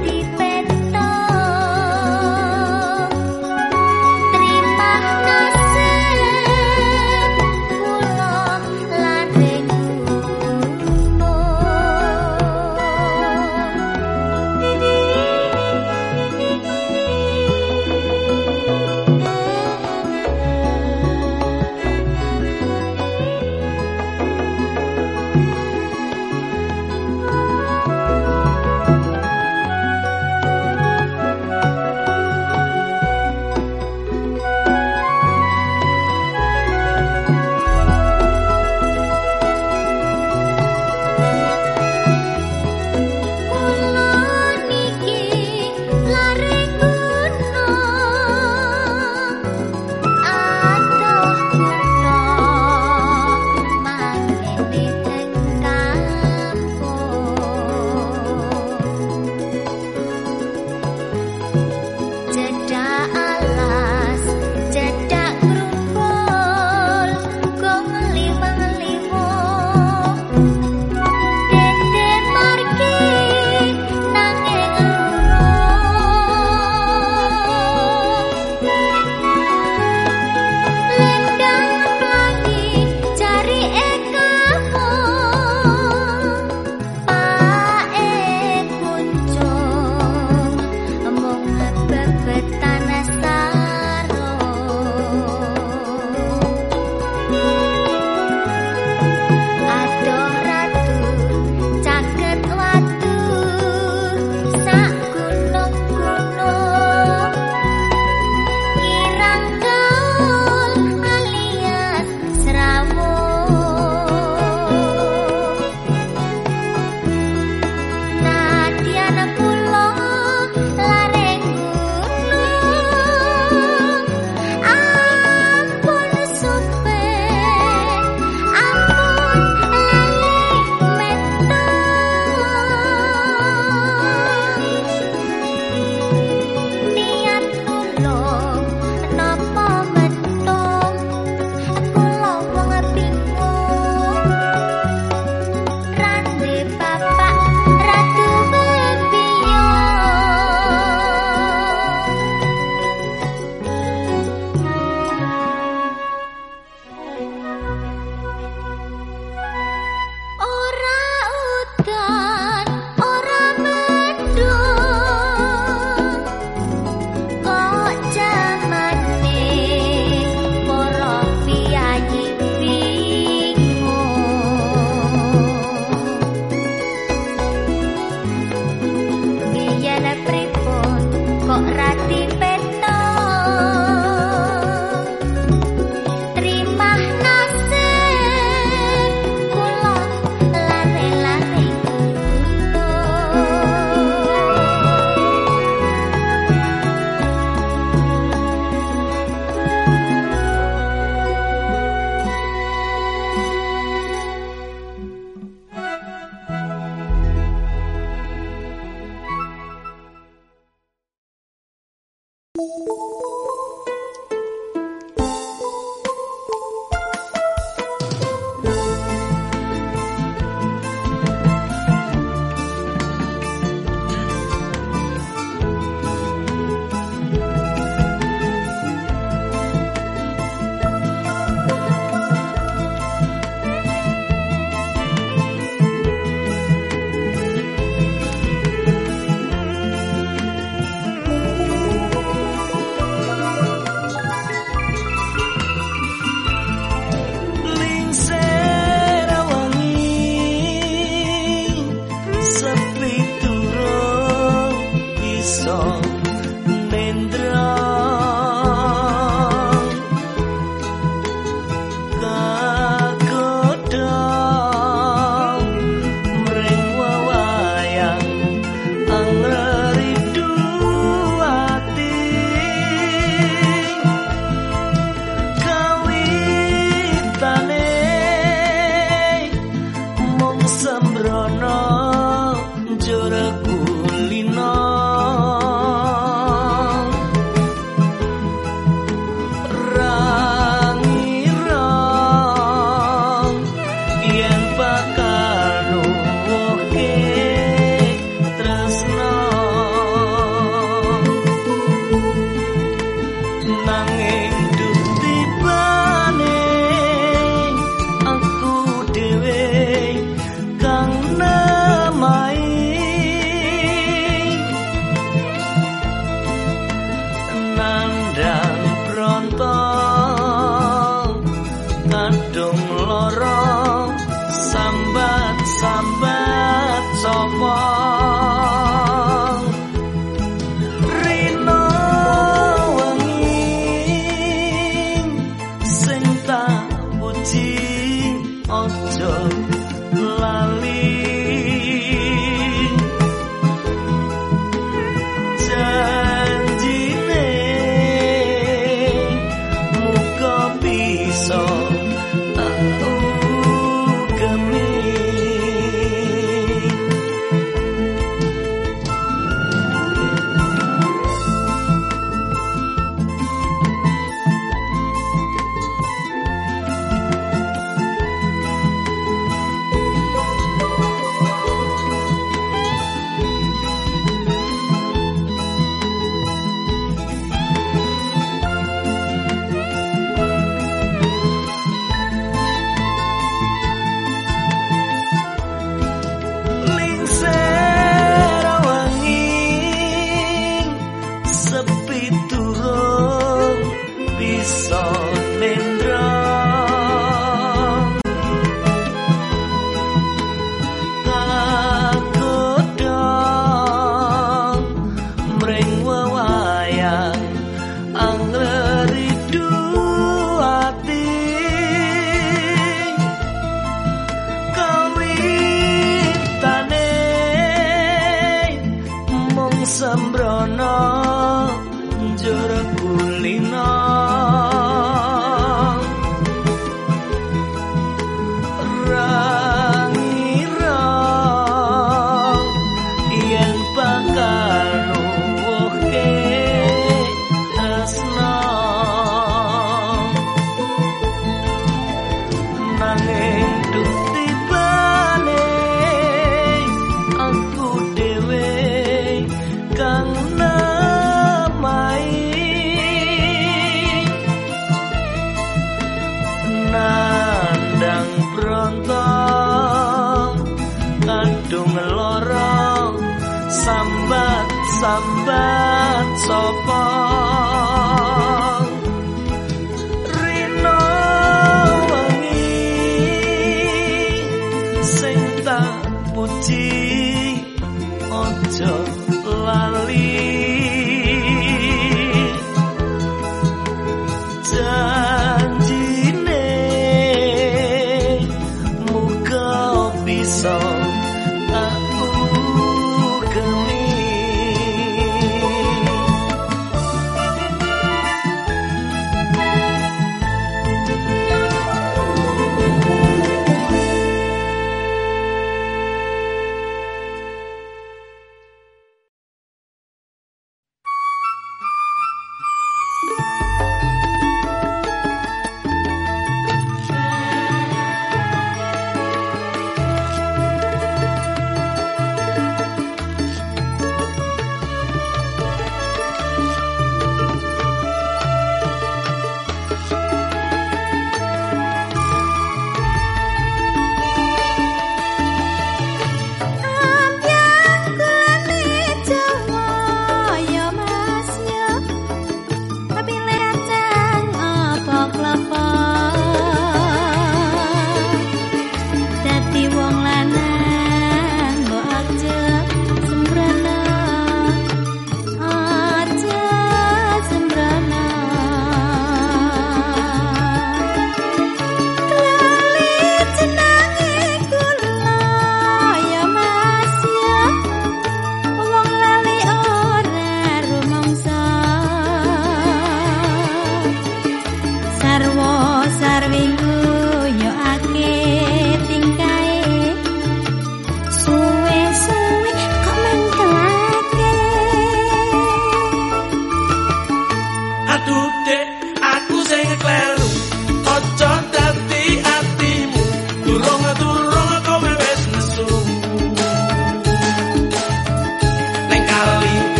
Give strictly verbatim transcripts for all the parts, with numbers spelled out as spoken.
sembrono njur kulino sembrono njur kulino rangira yen bakal nuwuhke asna nanging duti bale aku dhewe kang namai nandang brontong kadung lara sambat sambat sapa rino wengi sing tak puji ojo lali janjine muga bisa aku gemi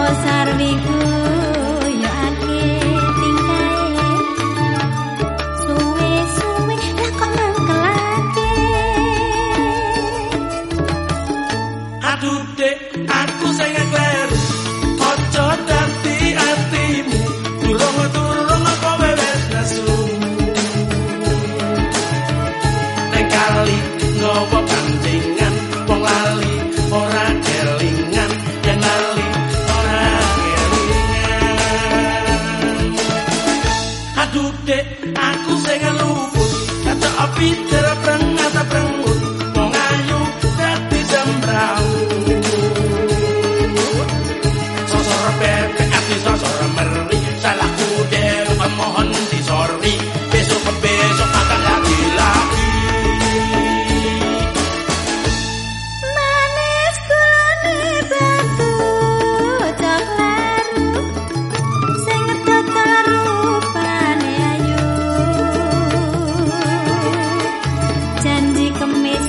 Janji kemis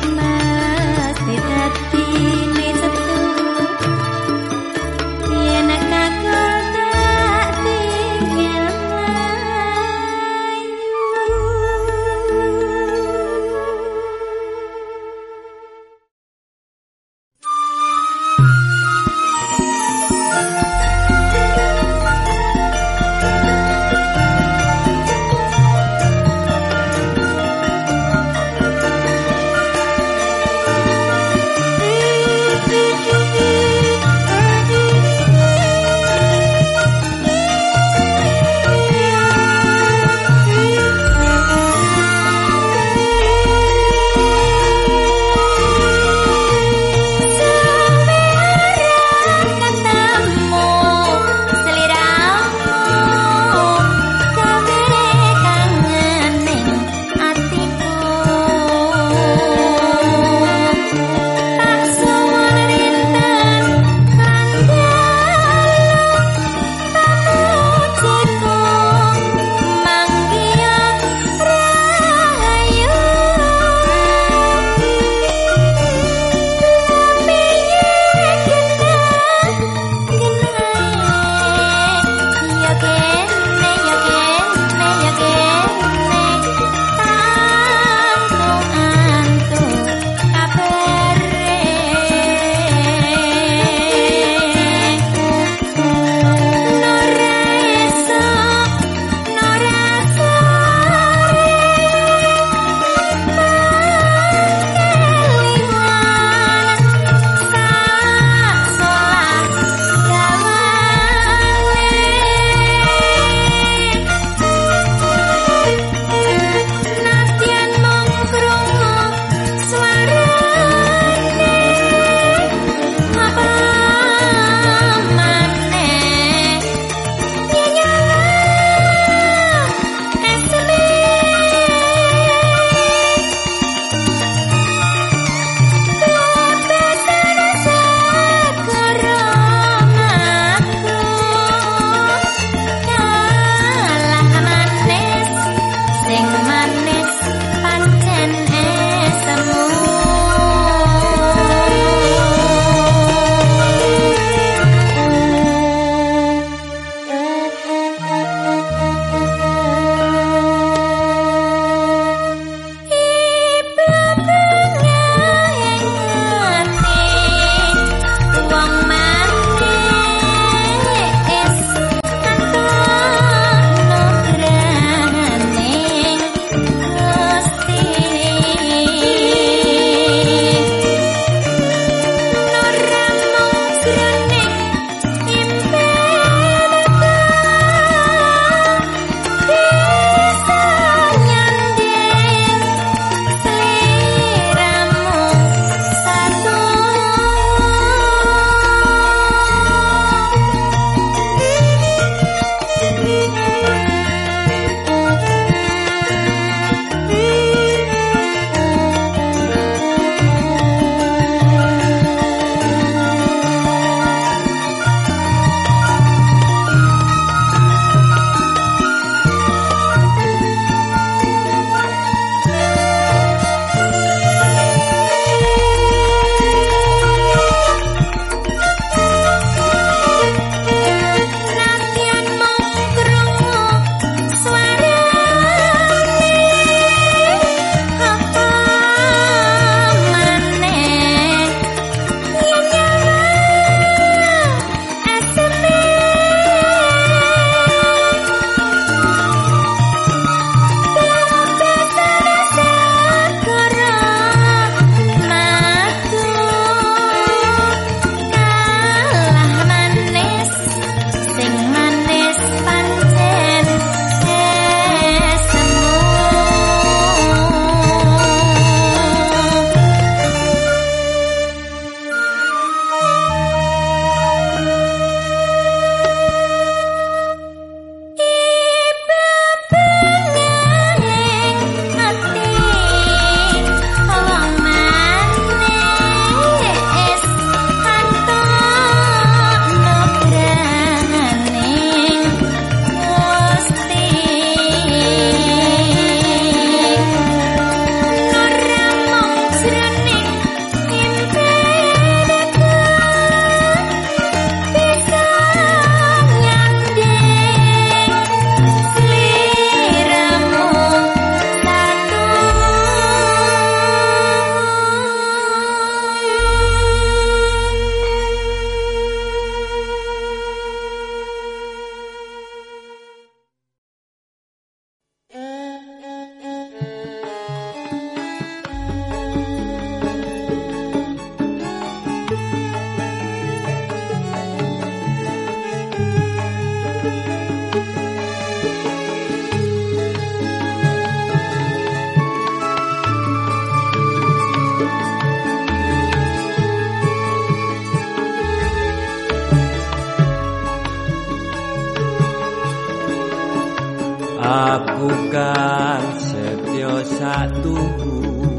Aku kan setya satuku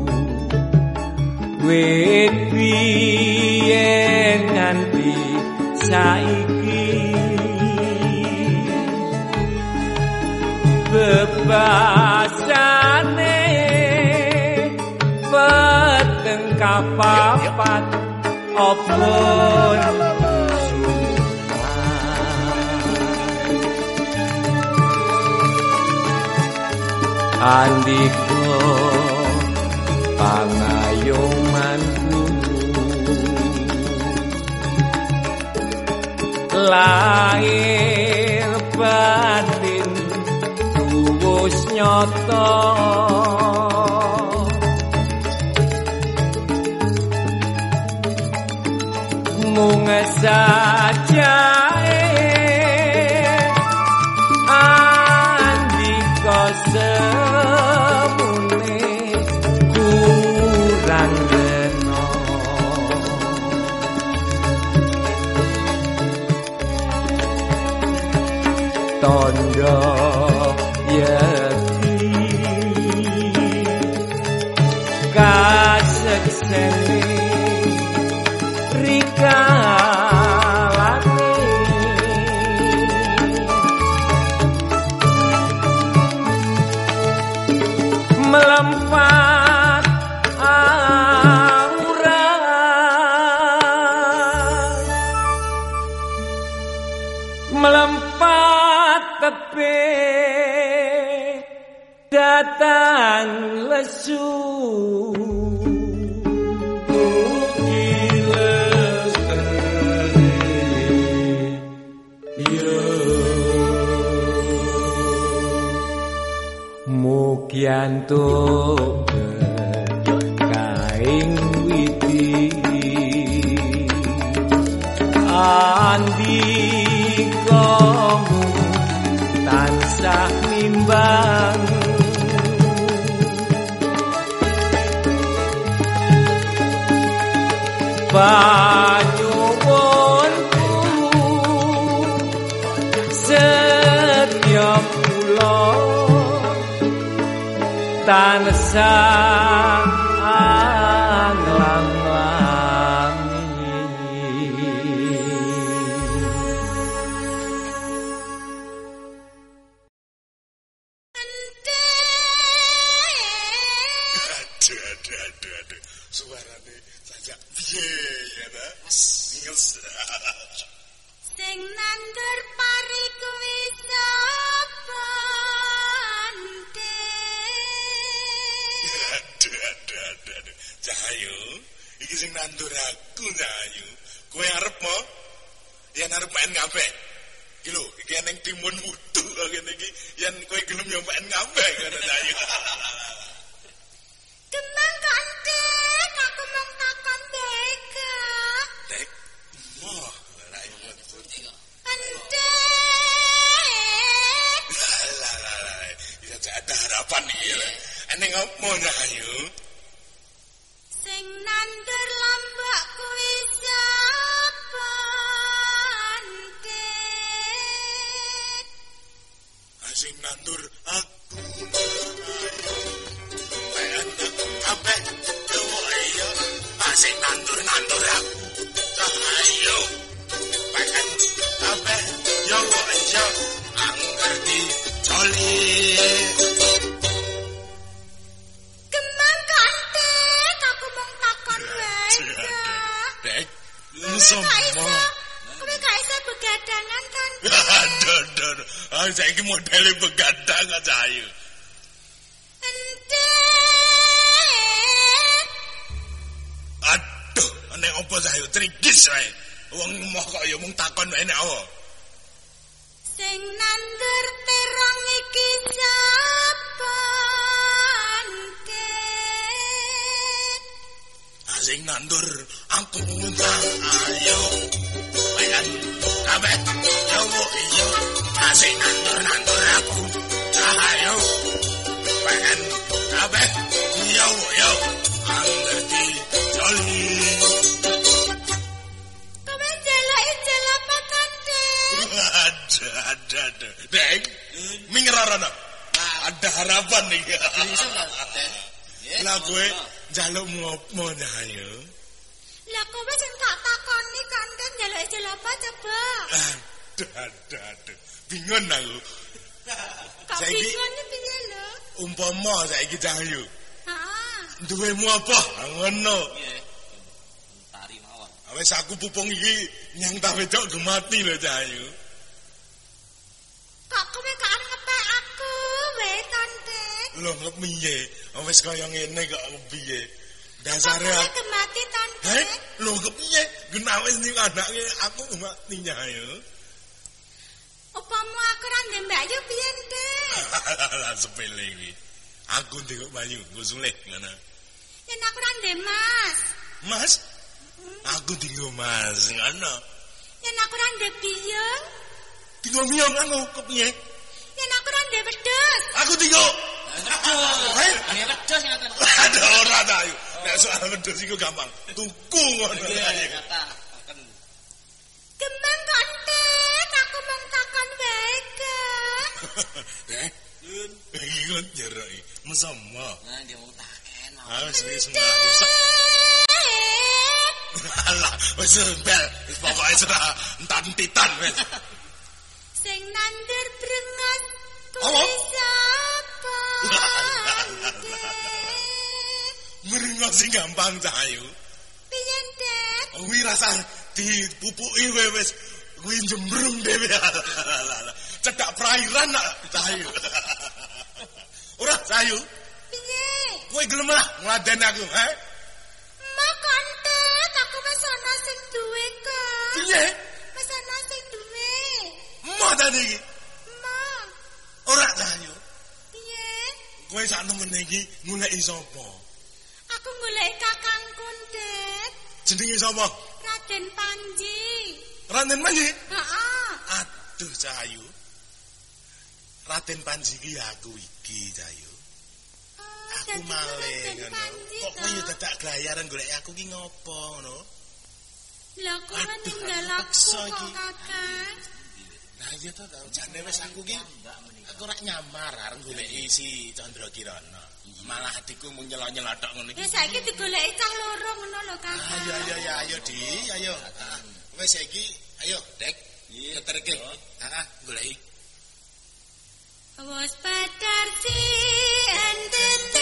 wit biyen nganti saiki bebasane peteng kapapat opon andiko pangayomanku lahir batin tuwus nyata mung saja andika semune kurang reno tondo yati kaseksene rikalane melempat aura melempat tepe datang lesu Mugianto kaing witi andikamu tansah nimbang panyuwunku setiap kula tansah suarane sajak piye ya ta nges sing nandur pari kuwi sapa Cahayu iki sing nandur aku Cahayu kowe arep mo yen arep main ngabeh iki lho iki ning timun wudu ngene iki yen kowe gelem yo main ngabeh ngono Cahayu Kemang kanting, aku mau takon beka. Dek, moh, rai buat putih. Kanting. Lah, lah, lah, bisa ada harapan nih. Eneng apa Cahayu? Sing nandur lombok kuwi sapa? Sing nandur aku. Kabeh yo sing nandur-nandur aku Cahayu pengen kabeh yo aja ngerti joli Kemang kanting aku mung takon wae Dek somo kowe gak iso begadangan kan aduh aduh ah saiki modele begadang Cahayu Aduh, nek opo Cahayu trigis wae. Wong moh kok ya mung takon wae nek apa. Sing nandur terong iki sapa? Sing nandur aku Cahayu. Pengen kabeh yo iyo. Sing nandur-nandur aku Cahayu. Pengen kabeh yo yo. Ngerti joli. Kowe jelek-jelek apa kanting? Ada ada ada. Dek, mingrarana. ada harapan nih. Bisa enggak, Den? Lah kowe njaluk ngopo Cahayu? Lah kowe sing tak takoni kan Den njaluk ijol apa coba? Aduh, aduh, aduh. Bingung aku. Kok Saiki- bingung iki piye lho? Umpama saiki Cahayu, Heeh. duwemu apa? Ngono. Nggih. Tari mawon. Wis aku pupung iki nyang ta wedok gemati lho Cahayu. Kok kowe gak arep ngepek aku, we Tante? Lho ngepiye? Wis kaya ngene kok piye? Kok Dasare kowe aku. gemati Tante? Heh, lho kepiye? Genawe ning anake aku mati Cahayu. Upama aku ra ndek Mbak Yu piye, Dek? Lah sepele iki. Aku ndek Bayu, nggo sulih ngono. Yen aku ra ndek Mas. Mas, aku tinggal Mas ngono. Yen aku ra ndek Biyung. Tinggal miyong aku kepiye? Yen aku ra ndek wedhus. Aku tinggal. Heh, Nggih wedhus ngaten. ada ora ta ayo. Nek soal wedhus iku gampang. Tuku ngono ae. Kata akan Kembang konten, aku mung takon wae, Kak. Eh, Lun. iki kon jerok iki. Mesama. Nah, dia mau taken. Ah, wis wis mlaku. Alah, wis bel. Wis pokoke sudah entan-titan wis. Sing nandur brengas Apa? kuwi sapa? Meringo sing gampang Cahayu. Piye, Dek? Kuwi rasa dipupuki wae wis kuwi jembrung dhewe. Cedak perairan nak Cahayu. Ora Cahayu, Piye? kowe gelem lah ngladen aku, he? Mak konten, aku wis ana sing duwe, Kak. Piye? Wis ana sing duwe. Mau tadi iki? Mak, Ora Cahayu. piye? Kowe sak nemen iki goleki sapa? Aku golek kakangku, Dek. Jenenge sapa? Raden Panji. Raden Panji. Heeh. Aduh Cahayu. Raden Panji iki aku iki Cahayu. Oh, Aku dadi malih Raden ngono. Panji, Kok kowe yo toh? dadak glayaran golek aku ki ngopo ngono? Lah kowe Aduh, ninggal aku aku peksa kok, iki. Kakang. Nah iya to tau jane wis aku ki aku rak nyamar arep goleki si Chandra Kirana. Malah hatiku mung nyela-nyela tok ngono Ya iki. saiki digoleki cah loro ngono lho, Kakang. Ayo ayo ayo ayo Di, ayo. Wis saiki ayo Dek. Keterke. Heeh, goleki. Was padar si ente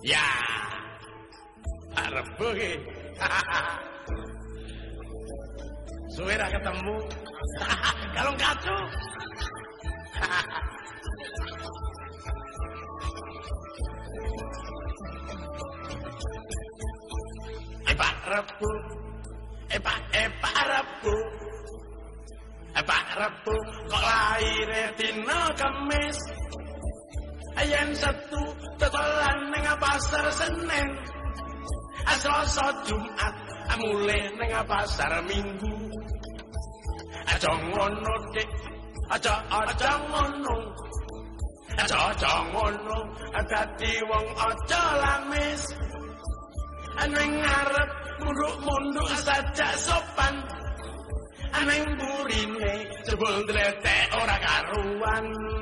Ya. Pak Rebo ki. Suwe ra ketemu. Kalau kacu. Eh Pak Rebo. Eh Pak, eh Pak Rebo. Eh Pak Rebo kok laire dina Kamis. Ayen Sabtu tetelan ning pasar Senin. Selasa Jumat mulih ning pasar Minggu. Aja ngono Dik, aja aja ngono. Aja aja ngono, dadi wong aja lamis. Ning ngarep munduk-munduk saja sopan. Ning burine jebul dletek ora karuan.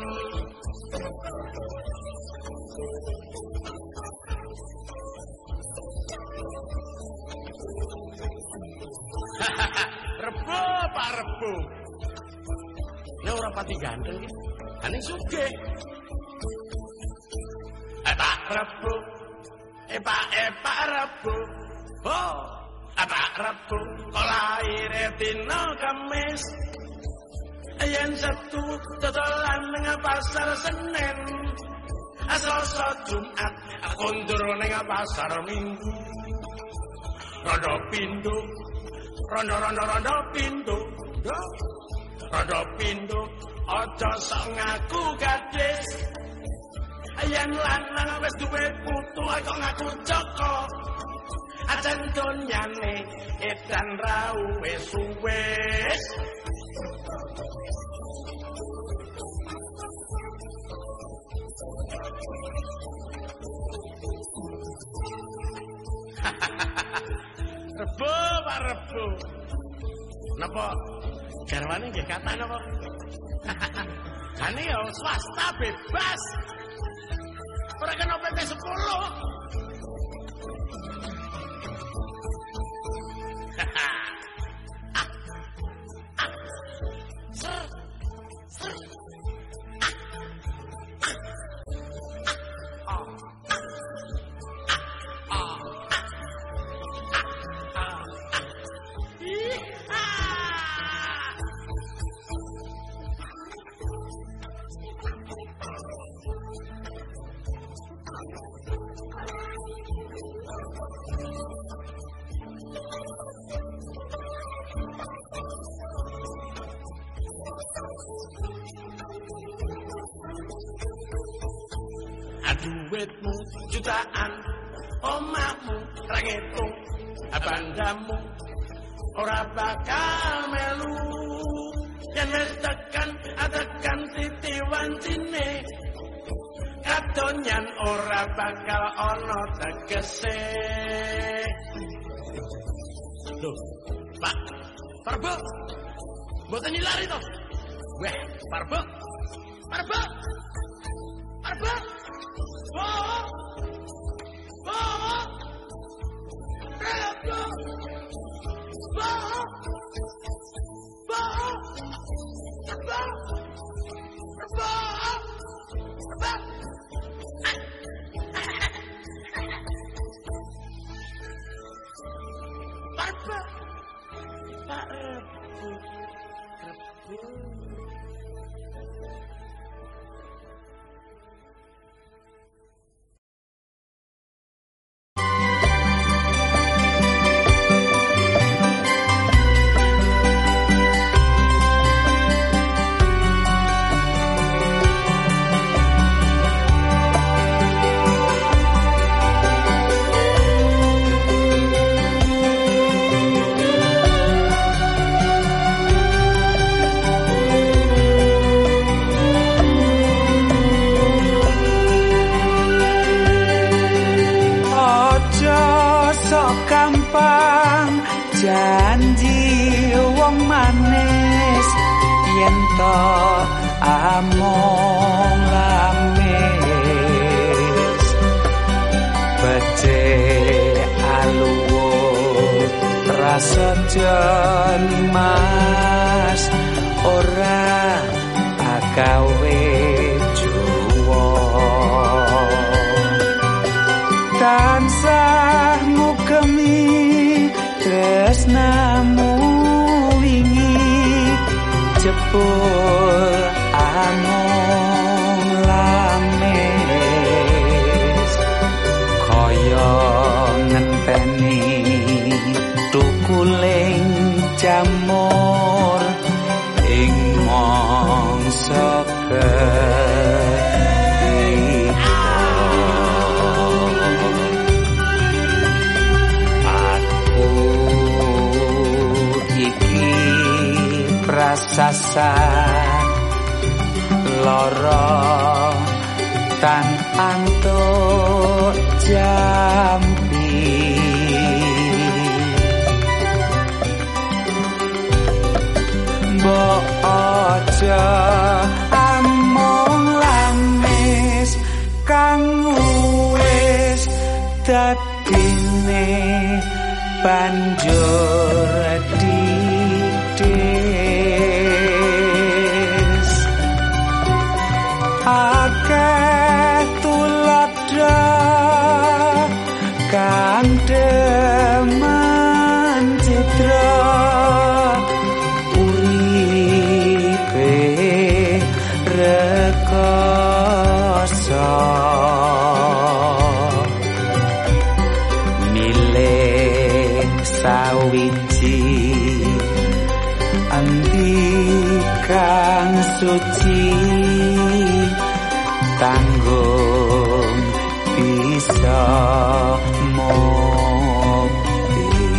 Rebo Pak Rebo. Ya ora pati ganteng iki. Ane sugih. Eh Pak Rebo. Eh Pak eh Pak Rebo. Oh, eh Pak Rebo kok laire dina Kamis. Yen Sabtu tetelan ning pasar Senin. Selasa Jumat kondur ning pasar Minggu. Rondo pindho rondo-rondo-rondo pintu, rondo pintu, aja sok ngaku gadis. Yen lanang wis duwe putu kok ngaku Joko. Ajan donyane edan ra wis wis. Rebo Pak Rebo. Napa garwane nggih kata napa? Jane ya swasta bebas. Ora kena P P sepuluh. Duitmu jutaan, omahmu ra ngitung, bandamu ora bakal melu. Yen wis tekan atekan titi wancine, kadonyan ora bakal ana tegese. Lho, Pak Parbo, mboten nyilari to? Weh, Parbo, Parbo, Parbo. Oh, oh, oh, Rebo, oh, oh, Rebo, Rebo, Rebo. Parbo, Pak Rebo, Rebo. Janji wong manis yen to among lamis becik aluwut prasaja mas ora agawe juwa bakul amung lames kaya ngenteni tukuling jamur ing mangsa prasasat lara tan antuk jampi mbok aja amung lamis kang wis dadine banjur akeh tuladha kang demen citra uripe rekoso milih sawiji endi kang suci tanggung bisa mukti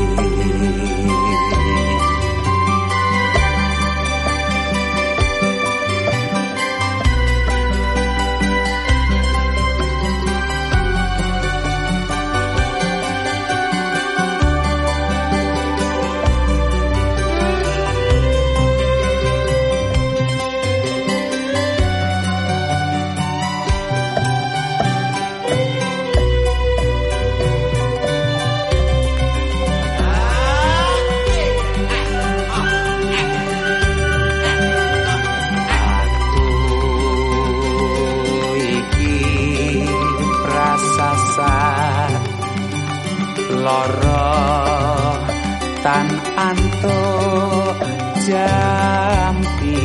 lara tan antuk jampi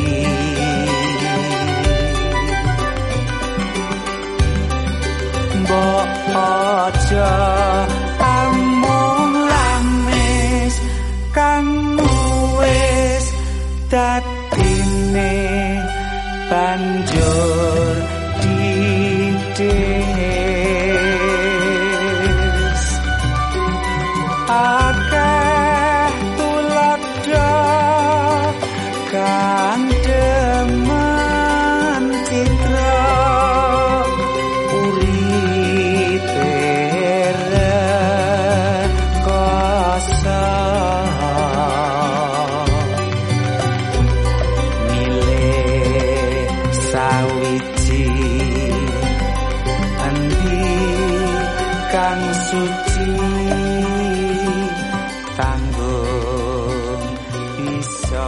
mbok aja amung lamis kang wis dadine banjur dides akeh tuladha kang demen citra uripe rekoso milih sawiji endi kang suci tanggung bisa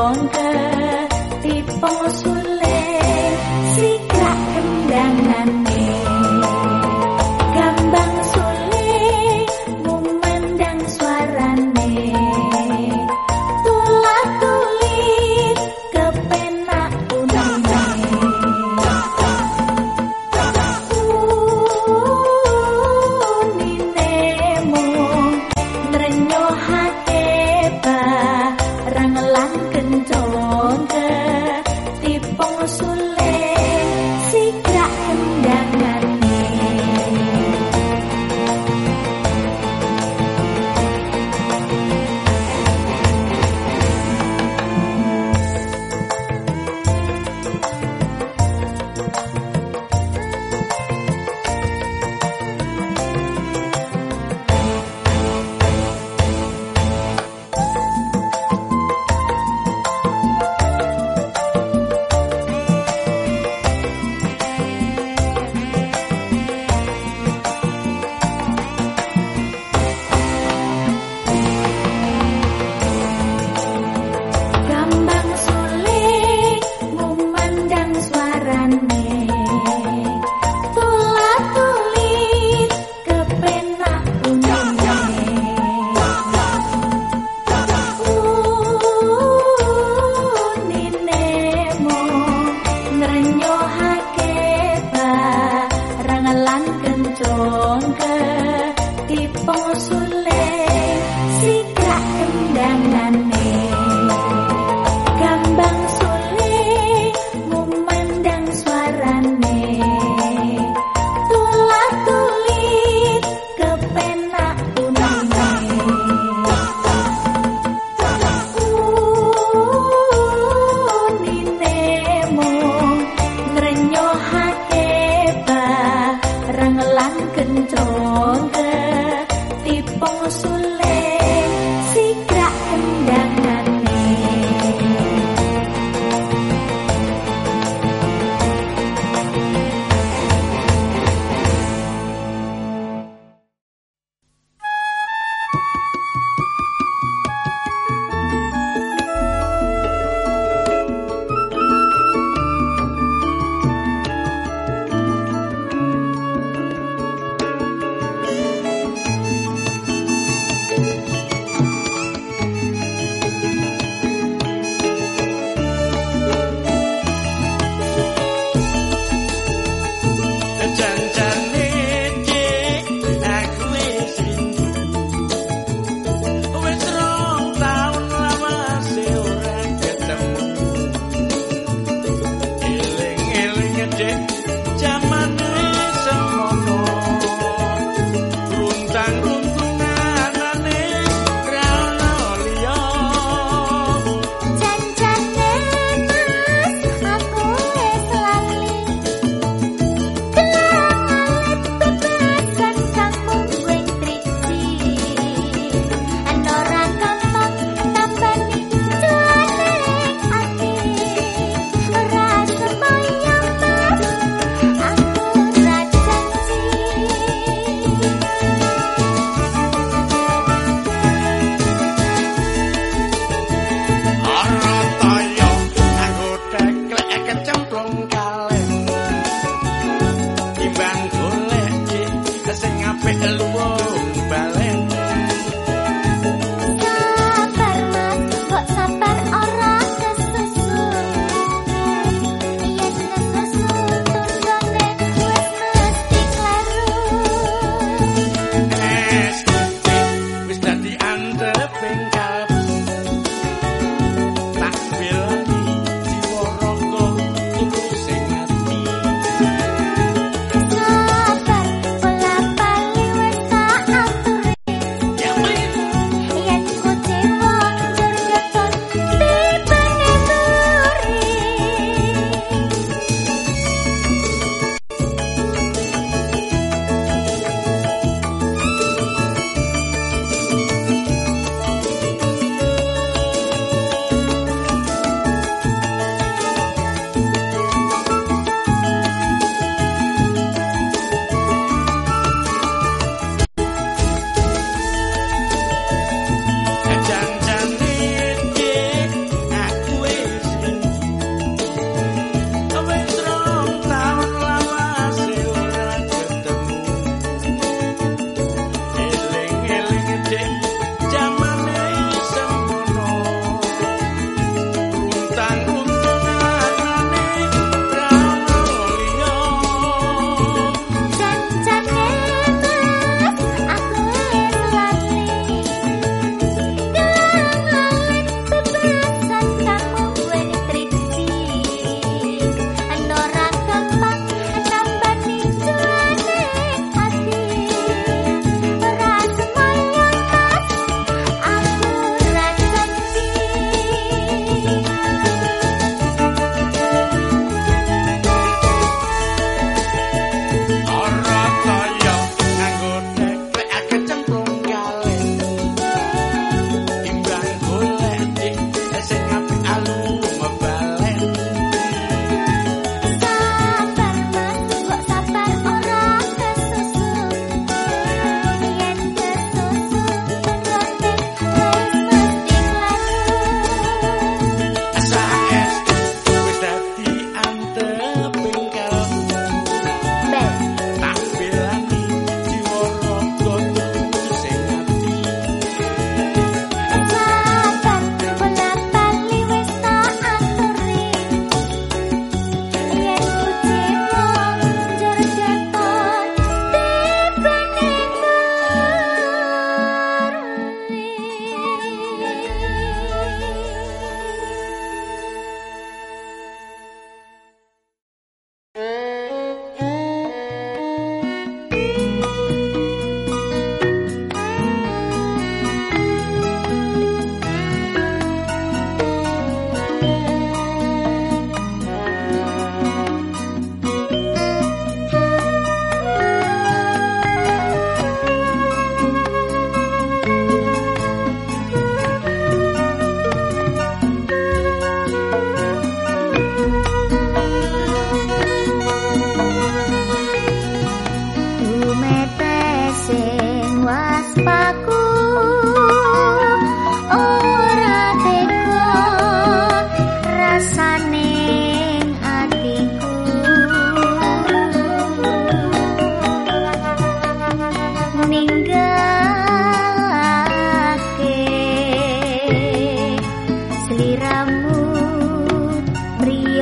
kencong ke tipe sule sikrak kendangane gambang sule memandang suarane tulah tulis kepenak unane uninemu nrenyohake barang lan kencong ke tipe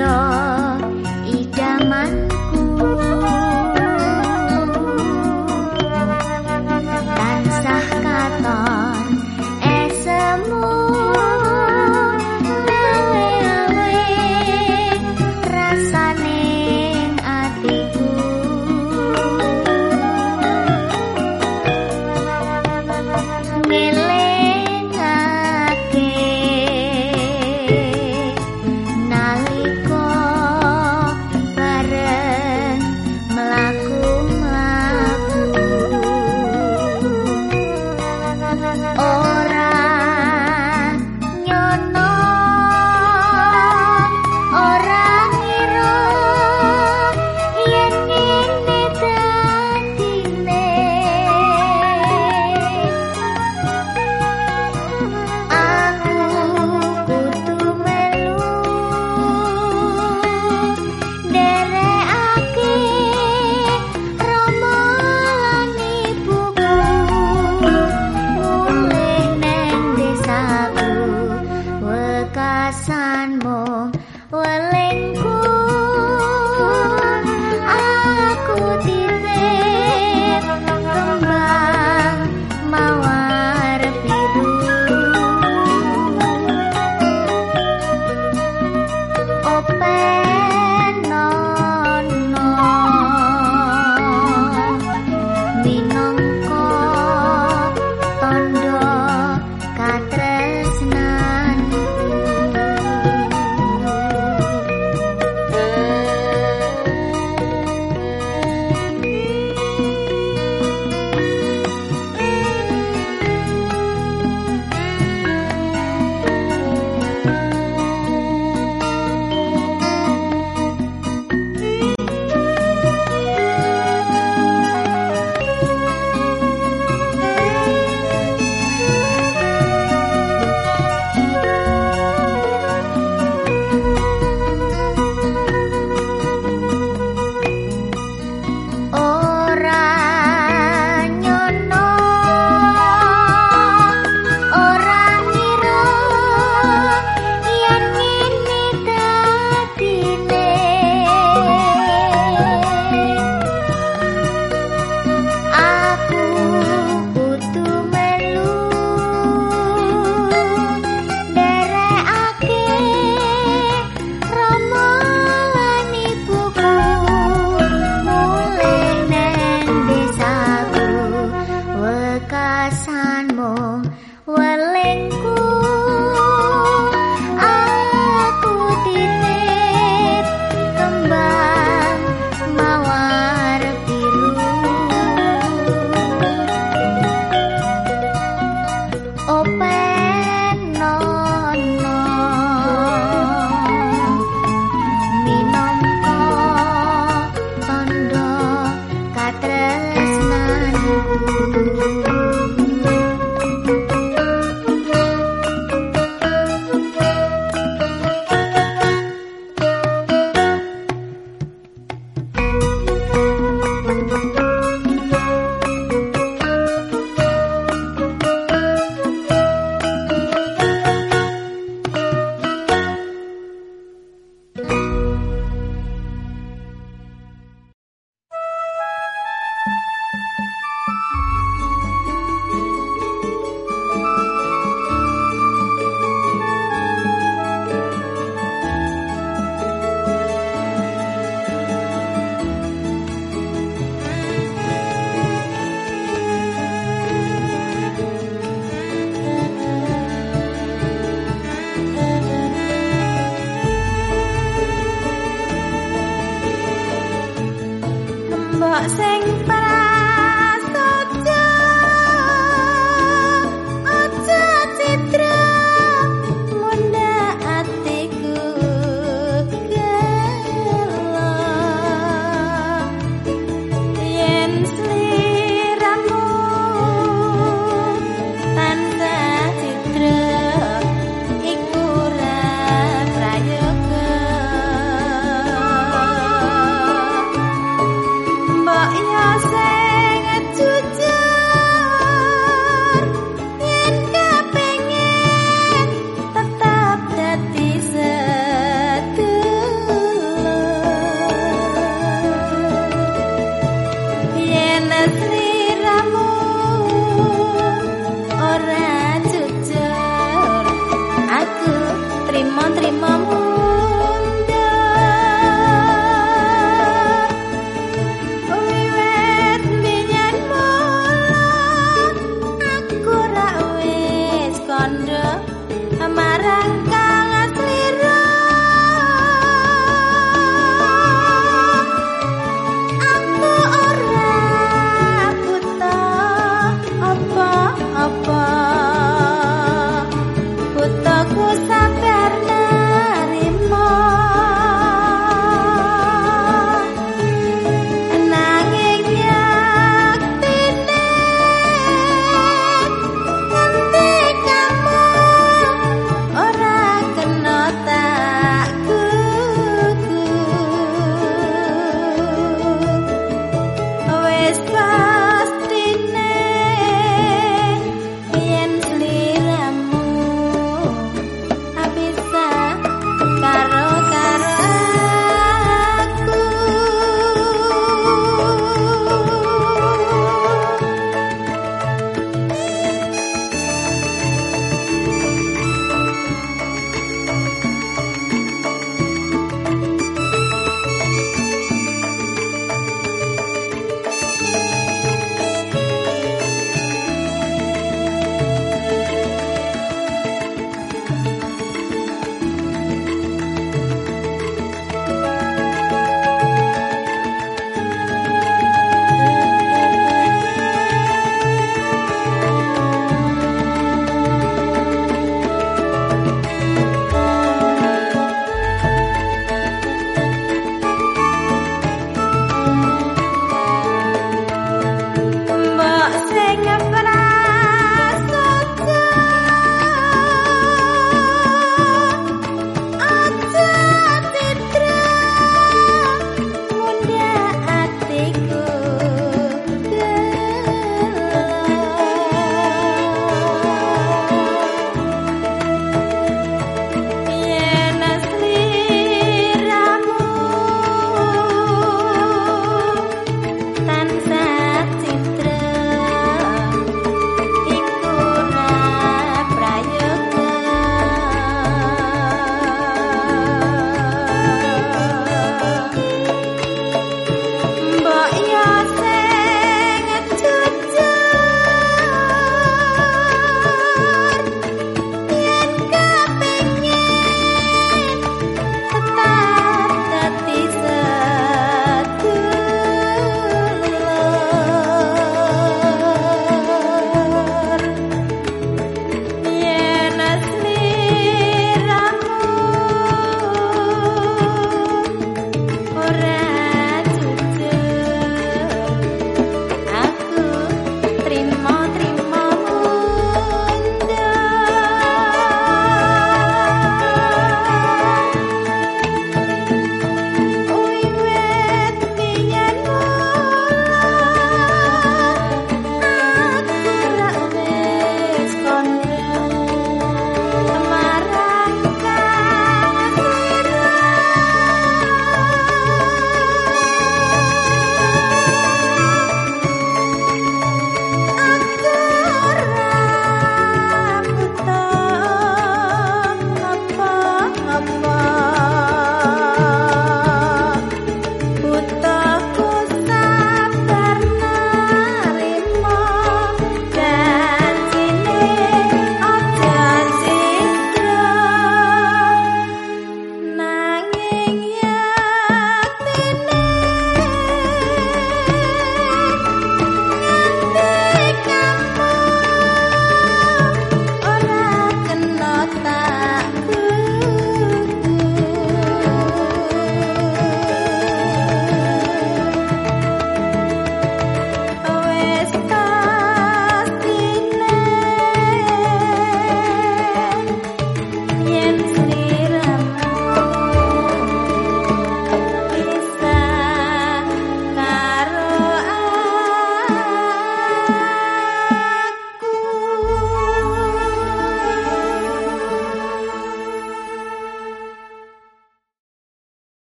Mbok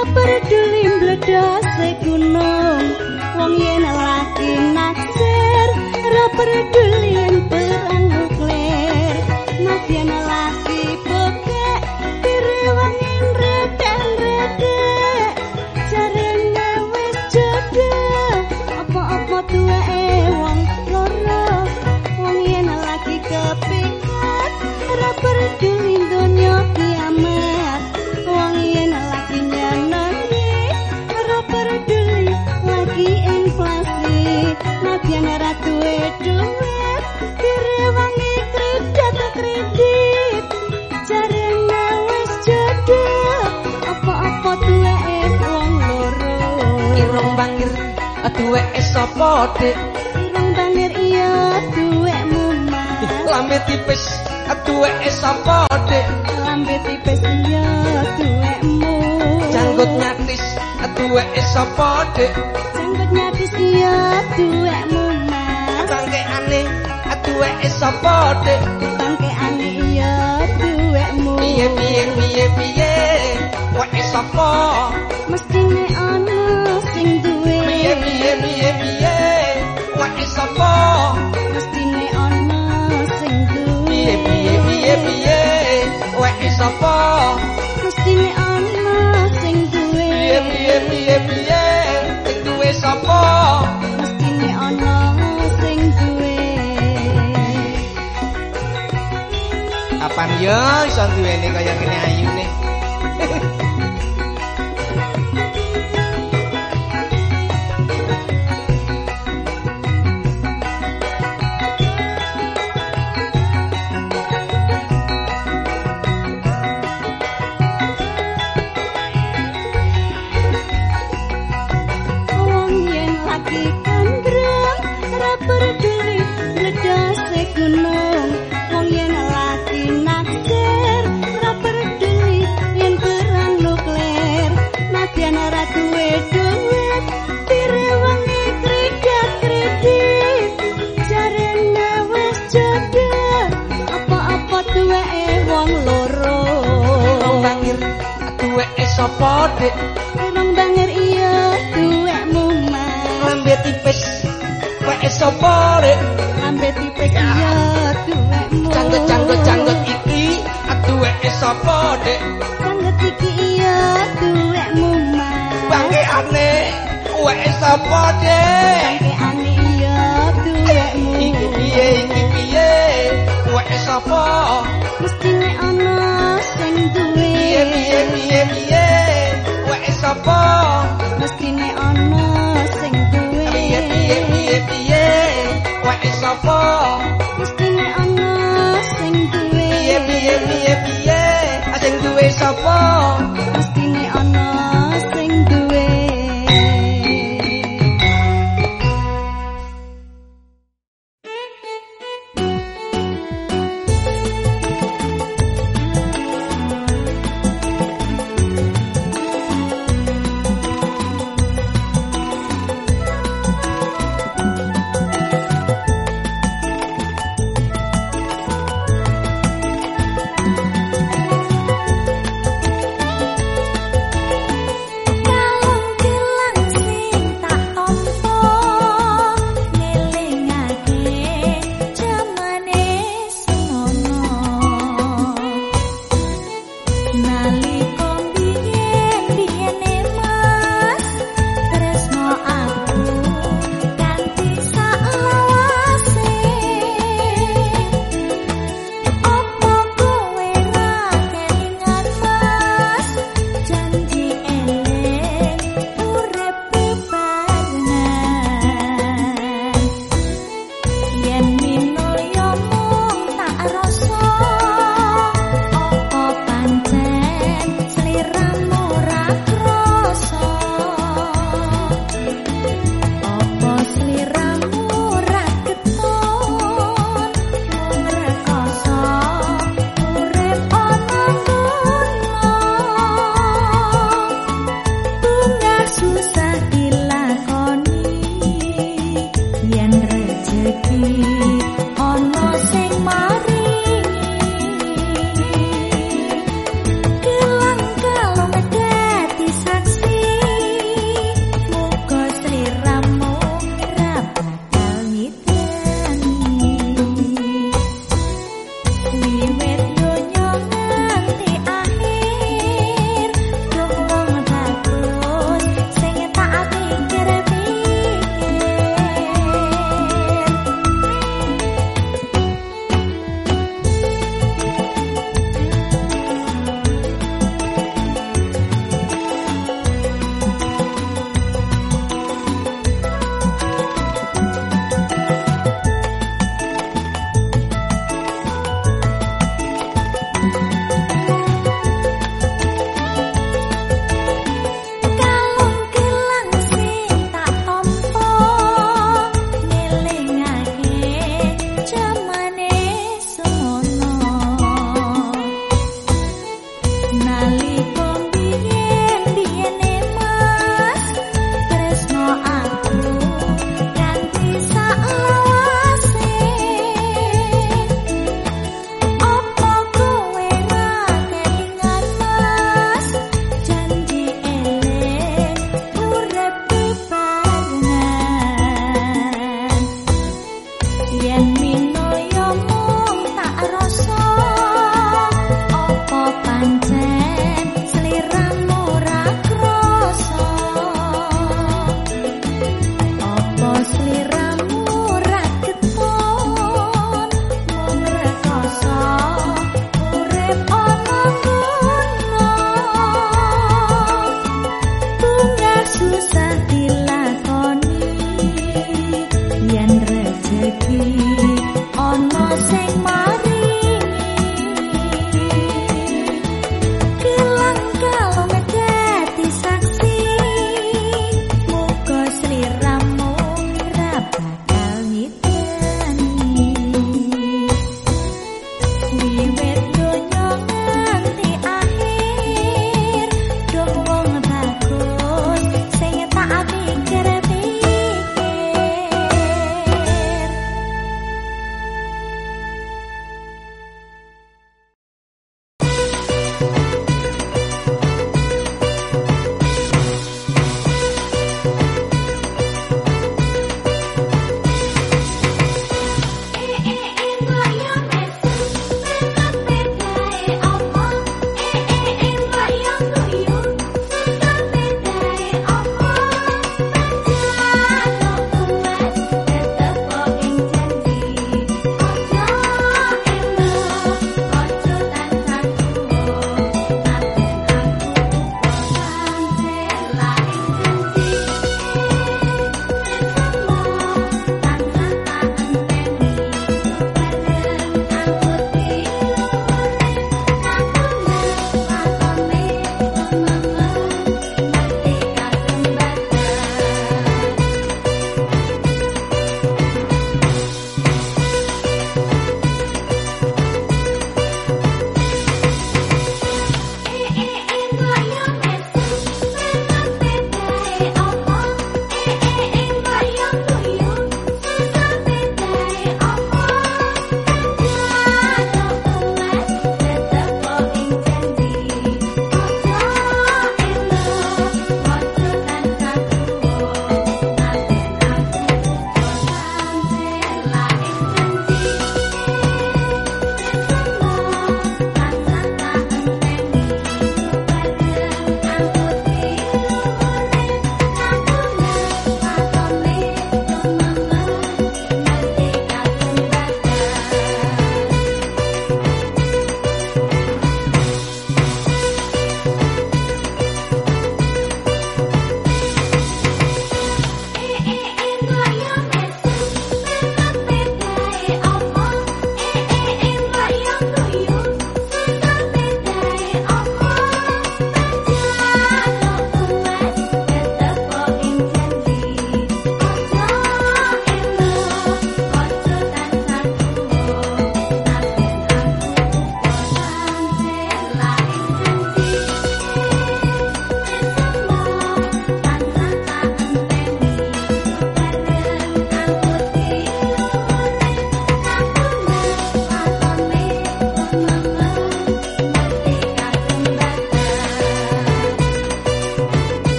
ra peduli mbledose gunung wong yen lagi naksir ra peduli perang nuklir nadyan lagi bokek direwangin redek-redek jarene wis jodoh apa-apa tuweke wong loro wong yen lagi kepingat ra peduli donya kiamat wong yen lagi nyenengi ra peduli lagi inflasi nadyan ra duwe duit direwangi kredit kredit jarene wis jodoh apa-apa tuweke wong loro irung bangir duweke sapa dik irung bangir iya duwekmu mas lambe tipis duweke sapa dik lambe tipis iya duwekmu janggut nyatis duweke sapa dik janggut nyatis iya duwekmu mas bangkeane duweke sapa dik bangkeane iya duwekmu piye piye piye piye weke sapa mestine ana sing duwe piye piye piye piye weke sapa mestine ana sing duwe piye piye piye piye weke sapa mestine ana sing duwe piye piye piye piye sing duwe sapa mestine ana sing duwe kapan yo iso duwene kaya ngene ayune wong yen lagi kandrem ra peduli ledase gunung wong yen lagi naksir ra peduli yen perang nuklir nadyan ra duwe duit direwangi kredit kredit jarene wis jodoh apa-apa tuweke wong loro irung bangir duweke sapa dik irung bangir iya duwekmu mas lambe tipis weke sapa dik lambe tipis iya duwekmu janggut janggut janggut iki duweke sapa dik janggut iki iya duwekmu mas bangkeane weke sapa dik bangkeane iya duwekmu iki piye iki piye weke sapa mestine ana sing duwe piye piye piye piye weke sapa mestine ana sing duwe piye piye piye piye weke sapa mestine ana sing duwe piye piye piye piye sing duwe sapa mestine ana sing duwe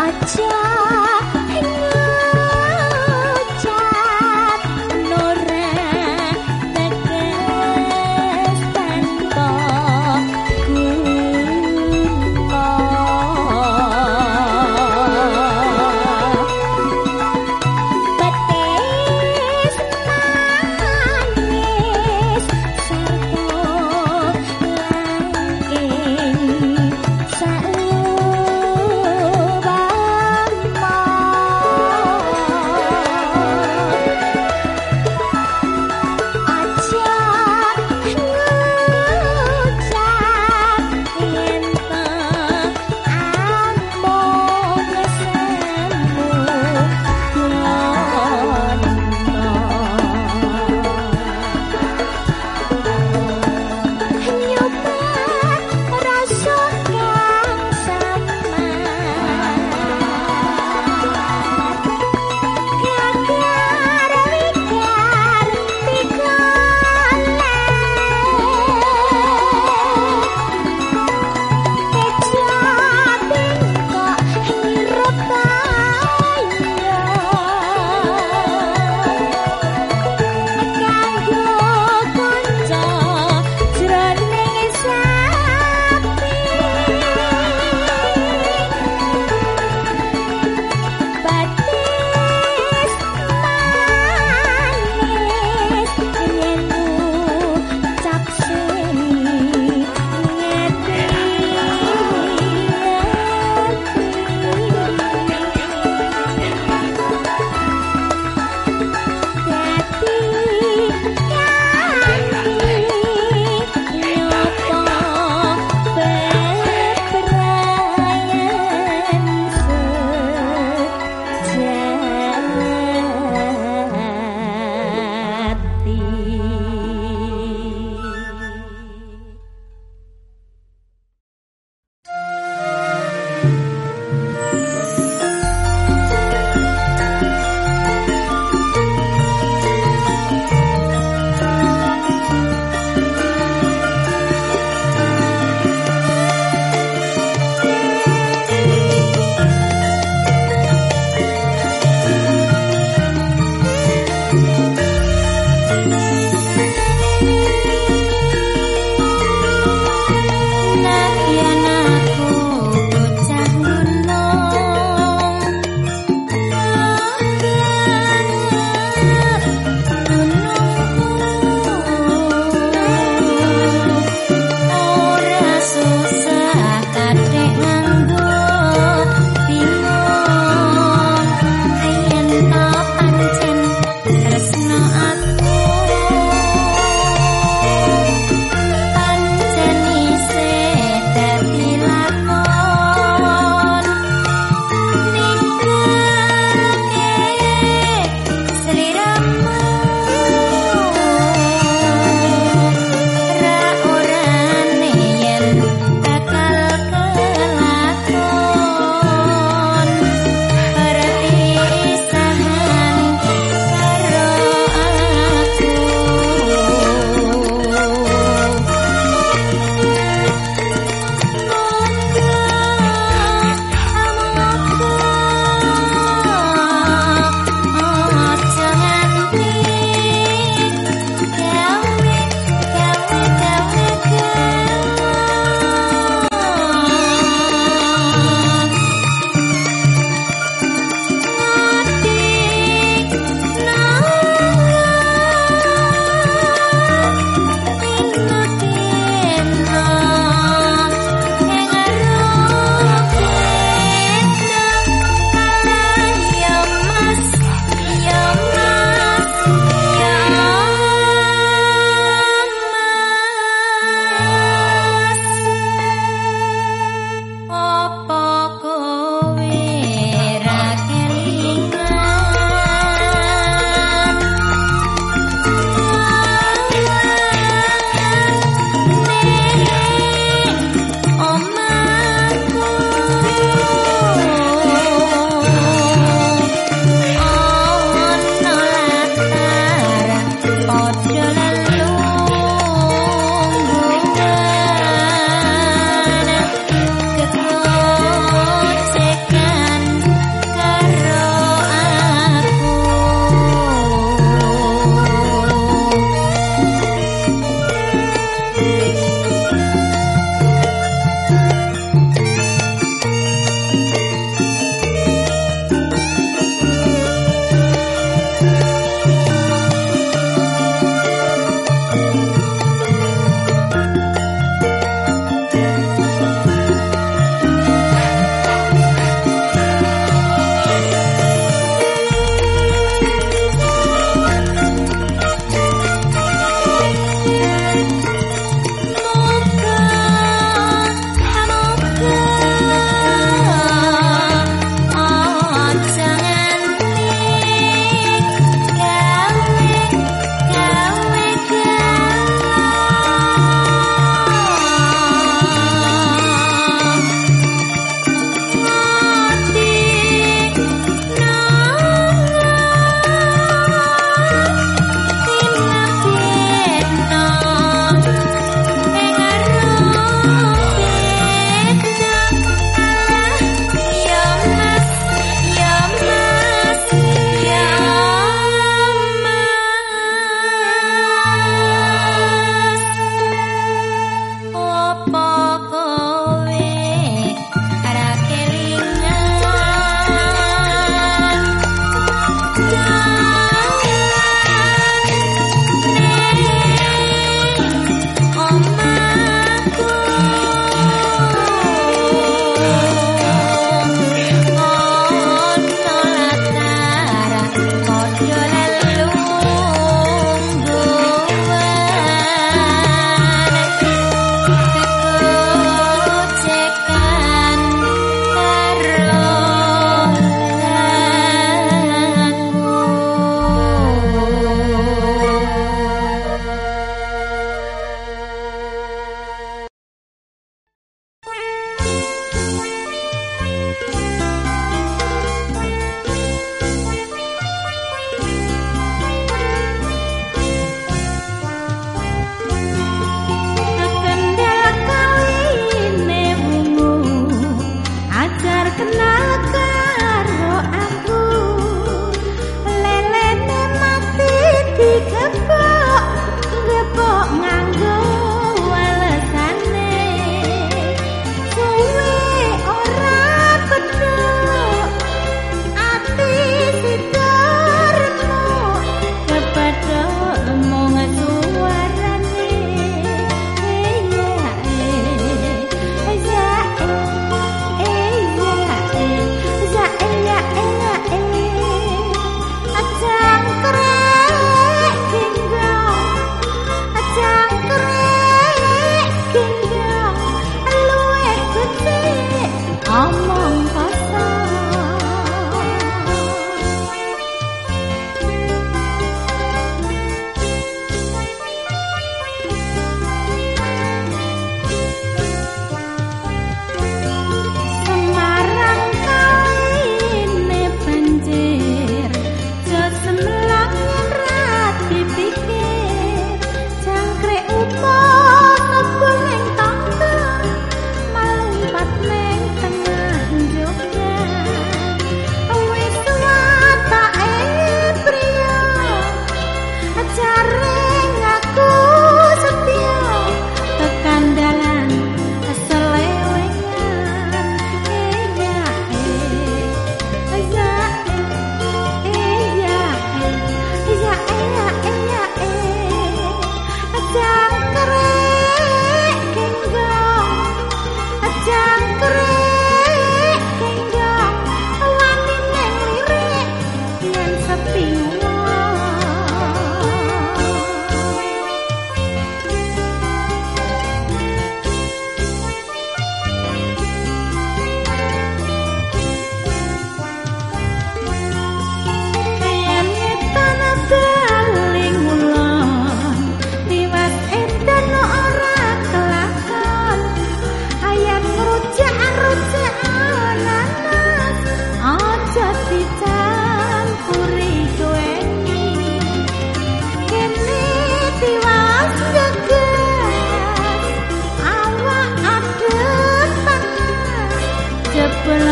Bang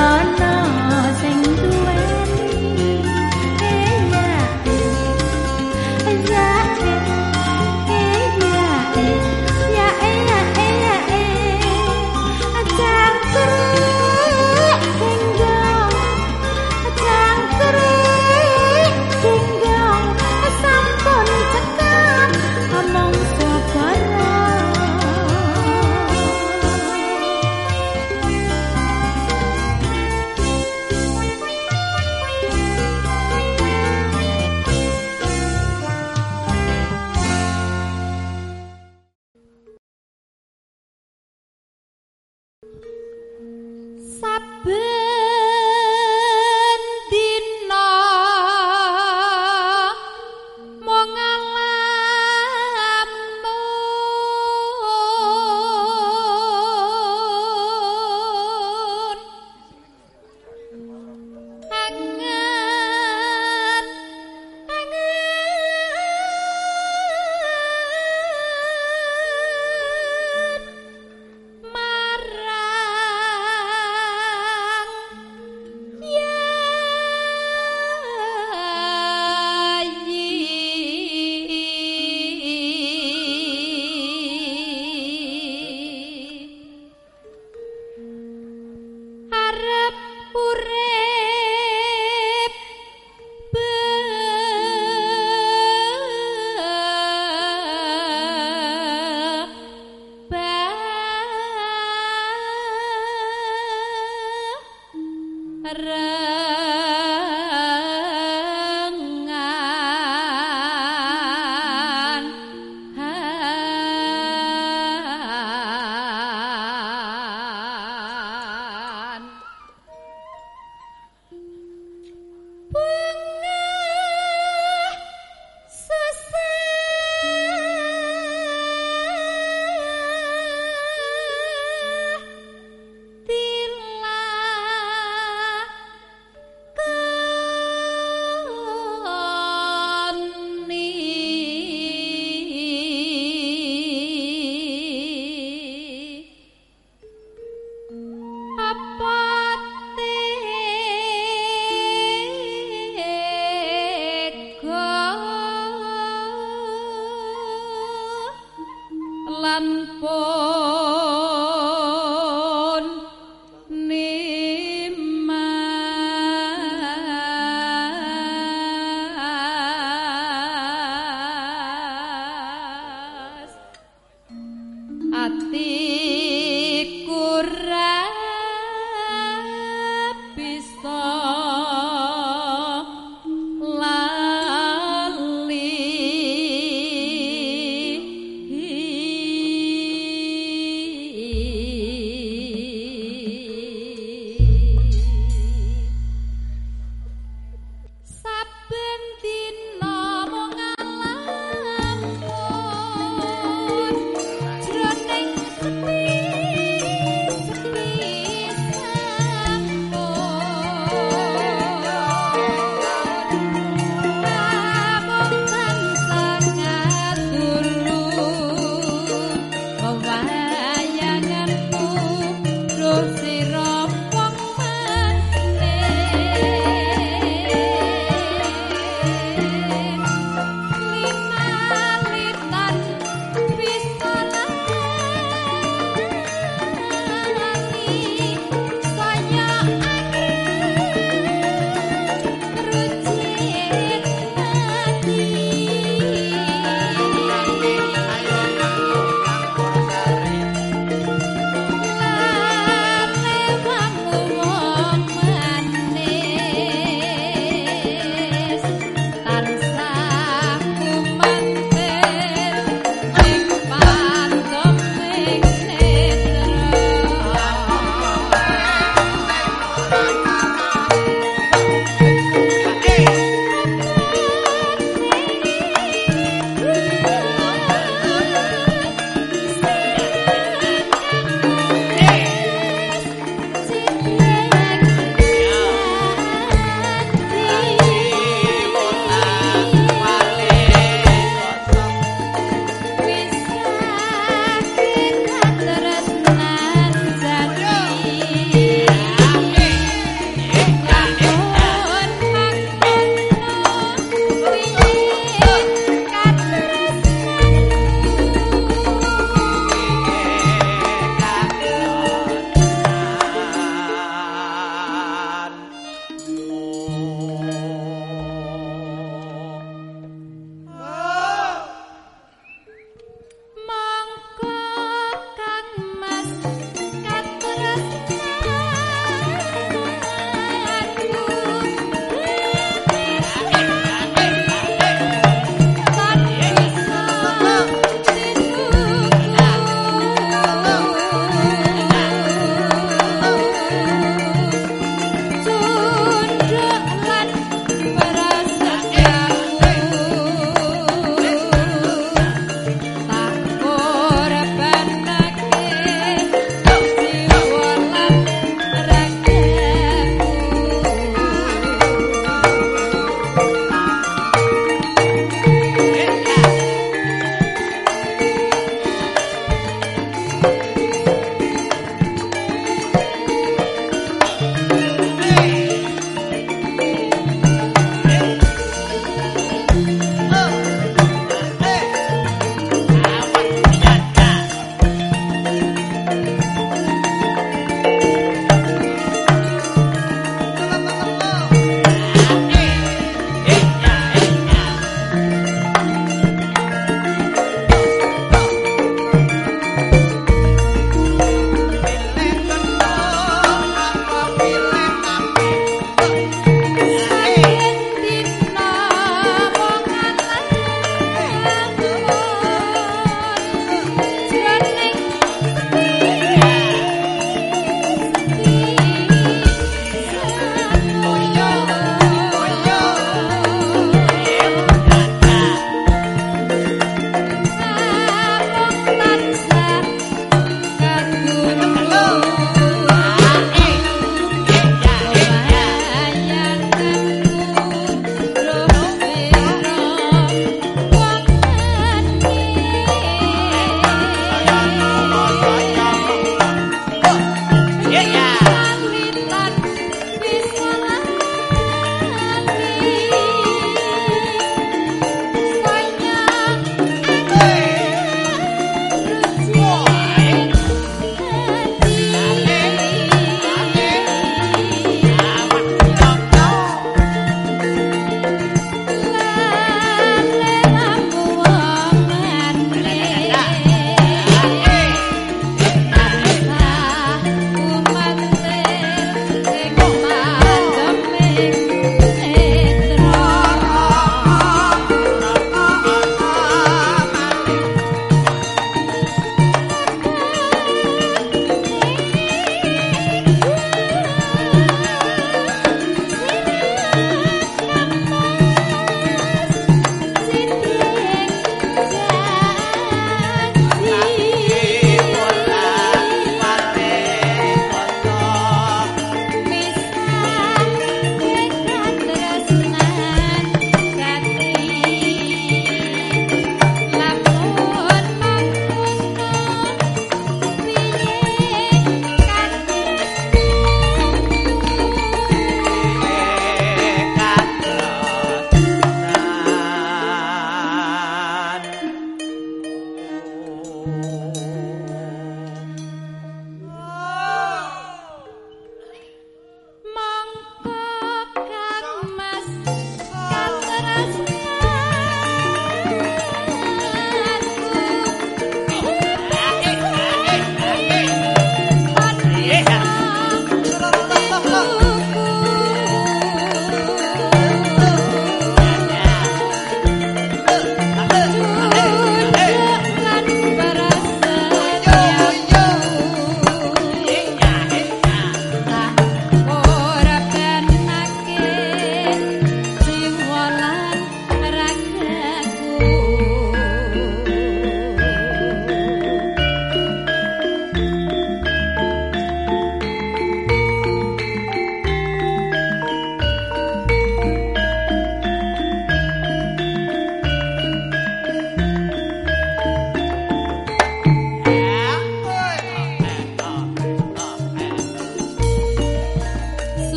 Ra